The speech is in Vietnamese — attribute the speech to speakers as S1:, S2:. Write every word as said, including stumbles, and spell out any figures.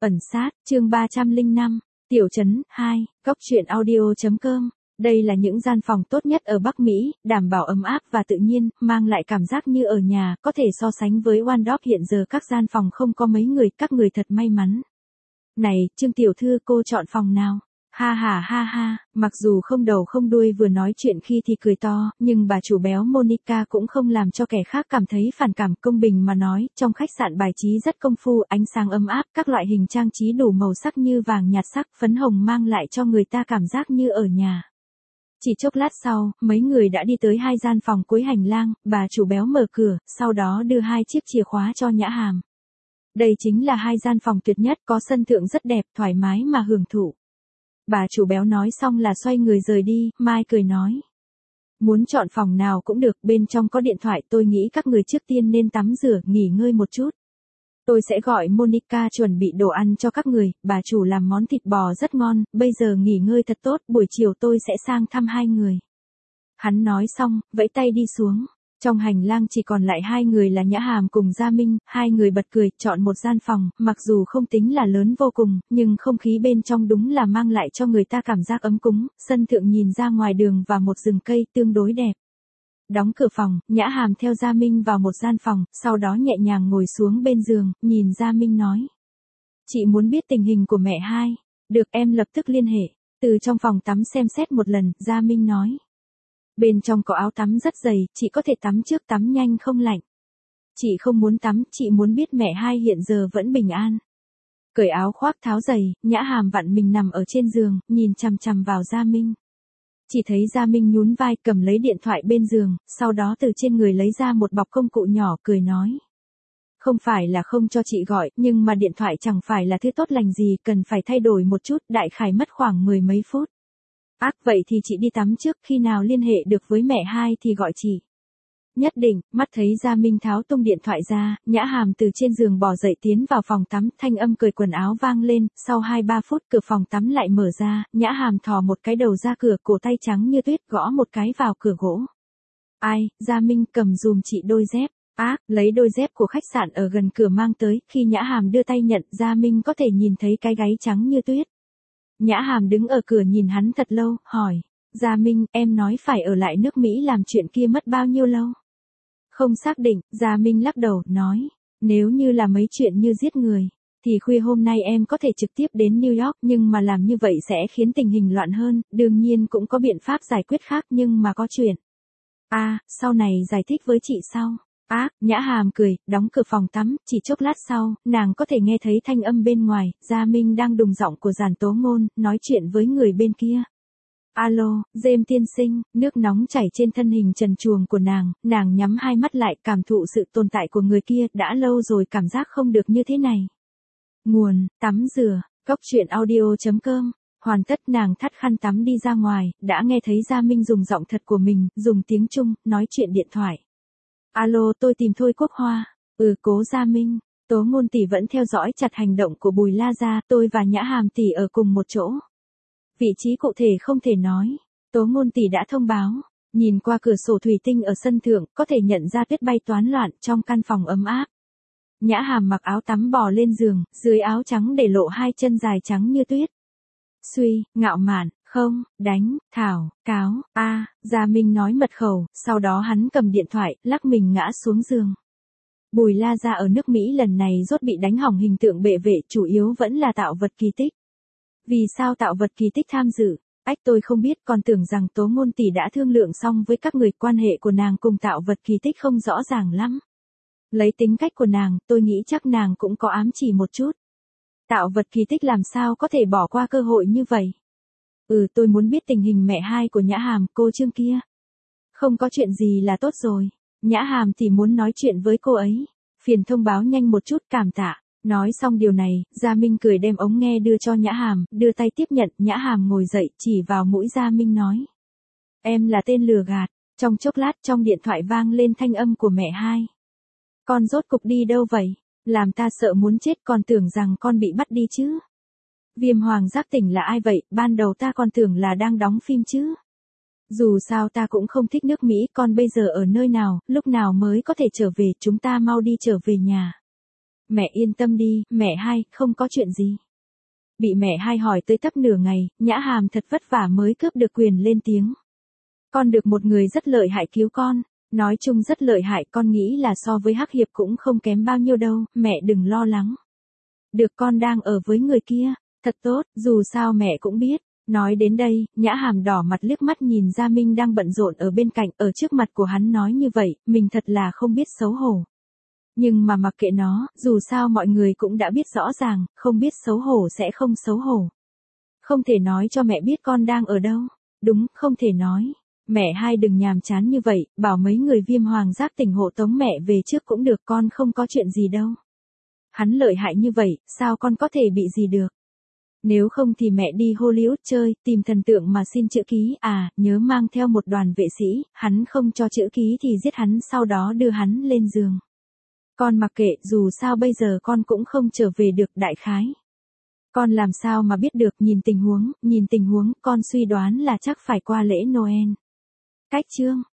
S1: Ẩn sát, chương ba trăm lẻ năm, Tiểu trấn, hai, góc truyện audio.com. Đây là những gian phòng tốt nhất ở Bắc Mỹ, đảm bảo ấm áp và tự nhiên, mang lại cảm giác như ở nhà, có thể so sánh với One Dog hiện giờ các gian phòng không có mấy người, các người thật may mắn. Này, Trương tiểu thư cô chọn phòng nào? Ha ha ha ha, mặc dù không đầu không đuôi vừa nói chuyện khi thì cười to, nhưng bà chủ béo Monica cũng không làm cho kẻ khác cảm thấy phản cảm, công bình mà nói, trong khách sạn bài trí rất công phu, ánh sáng ấm áp, các loại hình trang trí đủ màu sắc như vàng nhạt sắc, phấn hồng mang lại cho người ta cảm giác như ở nhà. Chỉ chốc lát sau, mấy người đã đi tới hai gian phòng cuối hành lang, bà chủ béo mở cửa, sau đó đưa hai chiếc chìa khóa cho Nhã Hàm. Đây chính là hai gian phòng tuyệt nhất, có sân thượng rất đẹp, thoải mái mà hưởng thụ. Bà chủ béo nói xong là xoay người rời đi, Mai cười nói. Muốn chọn phòng nào cũng được, bên trong có điện thoại, tôi nghĩ các người trước tiên nên tắm rửa, nghỉ ngơi một chút. Tôi sẽ gọi Monica chuẩn bị đồ ăn cho các người, bà chủ làm món thịt bò rất ngon, bây giờ nghỉ ngơi thật tốt, buổi chiều tôi sẽ sang thăm hai người. Hắn nói xong, vẫy tay đi xuống. Trong hành lang chỉ còn lại hai người là Nhã Hàm cùng Gia Minh, hai người bật cười, chọn một gian phòng, mặc dù không tính là lớn vô cùng, nhưng không khí bên trong đúng là mang lại cho người ta cảm giác ấm cúng, sân thượng nhìn ra ngoài đường và một rừng cây tương đối đẹp. Đóng cửa phòng, Nhã Hàm theo Gia Minh vào một gian phòng, sau đó nhẹ nhàng ngồi xuống bên giường, nhìn Gia Minh nói. Chị muốn biết tình hình của mẹ hai. Được, em lập tức liên hệ. Từ trong phòng tắm xem xét một lần, Gia Minh nói. Bên trong có áo tắm rất dày, chị có thể tắm trước, tắm nhanh không lạnh. Chị không muốn tắm, chị muốn biết mẹ hai hiện giờ vẫn bình an. Cởi áo khoác tháo giày, Nhã Hàm vặn mình nằm ở trên giường, nhìn chằm chằm vào Gia Minh. Chỉ thấy Gia Minh nhún vai cầm lấy điện thoại bên giường, sau đó từ trên người lấy ra một bọc công cụ nhỏ, cười nói. Không phải là không cho chị gọi, nhưng mà điện thoại chẳng phải là thứ tốt lành gì, cần phải thay đổi một chút, đại khái mất khoảng mười mấy phút. Ác, vậy thì chị đi tắm trước, khi nào liên hệ được với mẹ hai thì gọi chị. Nhất định. Mắt thấy Gia Minh tháo tung điện thoại ra, Nhã Hàm từ trên giường bò dậy tiến vào phòng tắm, thanh âm cởi quần áo vang lên, sau hai ba phút cửa phòng tắm lại mở ra, Nhã Hàm thò một cái đầu ra cửa, cổ tay trắng như tuyết gõ một cái vào cửa gỗ. Ai? Gia Minh cầm dùm chị đôi dép. Ác, lấy đôi dép của khách sạn ở gần cửa mang tới, khi Nhã Hàm đưa tay nhận, Gia Minh có thể nhìn thấy cái gáy trắng như tuyết. Nhã Hàm đứng ở cửa nhìn hắn thật lâu, hỏi. Gia Minh, em nói phải ở lại nước Mỹ làm chuyện kia mất bao nhiêu lâu? Không xác định, Gia Minh lắc đầu, nói. Nếu như là mấy chuyện như giết người, thì khuya hôm nay em có thể trực tiếp đến New York, nhưng mà làm như vậy sẽ khiến tình hình loạn hơn, đương nhiên cũng có biện pháp giải quyết khác, nhưng mà có chuyện. À, sau này giải thích với chị sau. Ác, Nhã Hàm cười, đóng cửa phòng tắm, chỉ chốc lát sau, nàng có thể nghe thấy thanh âm bên ngoài, Gia Minh đang đùng giọng của Giản Tố Ngôn, nói chuyện với người bên kia. Alo, James tiên sinh, nước nóng chảy trên thân hình trần truồng của nàng, nàng nhắm hai mắt lại, cảm thụ sự tồn tại của người kia, đã lâu rồi cảm giác không được như thế này. Nguồn, tắm rửa, góc truyện audio.com. Hoàn tất, nàng thắt khăn tắm đi ra ngoài, đã nghe thấy Gia Minh dùng giọng thật của mình, dùng tiếng Trung, nói chuyện điện thoại. Alo, tôi tìm Thôi Quốc Hoa. Ừ, cố Gia Minh. Tố Ngôn tỷ vẫn theo dõi chặt hành động của Bùi La Gia, tôi và Nhã Hàm tỷ ở cùng một chỗ. Vị trí cụ thể không thể nói. Tố Ngôn tỷ đã thông báo. Nhìn qua cửa sổ thủy tinh ở sân thượng, có thể nhận ra tuyết bay toán loạn trong căn phòng ấm áp. Nhã Hàm mặc áo tắm bò lên giường, dưới áo trắng để lộ hai chân dài trắng như tuyết. Suy, ngạo mạn, không, đánh, thảo, cáo, a, à, Gia Minh nói mật khẩu, sau đó hắn cầm điện thoại, lắc mình ngã xuống giường. Bùi La Gia ở nước Mỹ lần này rốt bị đánh hỏng hình tượng bệ vệ, chủ yếu vẫn là Tạo Vật Kỳ Tích. Vì sao Tạo Vật Kỳ Tích tham dự? Ách, tôi không biết, còn tưởng rằng Tố Ngôn tỷ đã thương lượng xong với các người, quan hệ của nàng cùng Tạo Vật Kỳ Tích không rõ ràng lắm. Lấy tính cách của nàng, tôi nghĩ chắc nàng cũng có ám chỉ một chút. Tạo Vật Kỳ Tích làm sao có thể bỏ qua cơ hội như vậy? Ừ, tôi muốn biết tình hình mẹ hai của Nhã Hàm, cô Trương kia. Không có chuyện gì là tốt rồi. Nhã Hàm thì muốn nói chuyện với cô ấy. Phiền thông báo nhanh một chút, cảm tạ. Nói xong điều này, Gia Minh cười đem ống nghe đưa cho Nhã Hàm, đưa tay tiếp nhận, Nhã Hàm ngồi dậy, chỉ vào mũi Gia Minh nói. Em là tên lừa gạt. Trong chốc lát trong điện thoại vang lên thanh âm của mẹ hai. Con rốt cục đi đâu vậy? Làm ta sợ muốn chết, còn tưởng rằng con bị bắt đi chứ. Viêm Hoàng Giác Tỉnh là ai vậy? Ban đầu ta còn tưởng là đang đóng phim chứ. Dù sao ta cũng không thích nước Mỹ, con bây giờ ở nơi nào, lúc nào mới có thể trở về, chúng ta mau đi trở về nhà. Mẹ yên tâm đi, mẹ hai, không có chuyện gì. Bị mẹ hai hỏi tới tấp nửa ngày, Nhã Hàm thật vất vả mới cướp được quyền lên tiếng. Con được một người rất lợi hại cứu con, nói chung rất lợi hại, con nghĩ là so với Hắc Hiệp cũng không kém bao nhiêu đâu, mẹ đừng lo lắng. Được, con đang ở với người kia, thật tốt, dù sao mẹ cũng biết. Nói đến đây, Nhã Hàm đỏ mặt liếc mắt nhìn Gia Minh đang bận rộn ở bên cạnh, ở trước mặt của hắn nói như vậy, mình thật là không biết xấu hổ. Nhưng mà mặc kệ nó, dù sao mọi người cũng đã biết rõ ràng, không biết xấu hổ sẽ không xấu hổ. Không thể nói cho mẹ biết con đang ở đâu. Đúng, không thể nói. Mẹ hai đừng nhàm chán như vậy, bảo mấy người Viêm Hoàng Giác tỉnh hộ tống mẹ về trước cũng được, con không có chuyện gì đâu. Hắn lợi hại như vậy, sao con có thể bị gì được? Nếu không thì mẹ đi Hollywood chơi, tìm thần tượng mà xin chữ ký, à, nhớ mang theo một đoàn vệ sĩ, hắn không cho chữ ký thì giết hắn, sau đó đưa hắn lên giường. Con mặc kệ, dù sao bây giờ con cũng không trở về được, đại khái. Con làm sao mà biết được, nhìn tình huống, nhìn tình huống, con suy đoán là chắc phải qua lễ Noel. Cách chương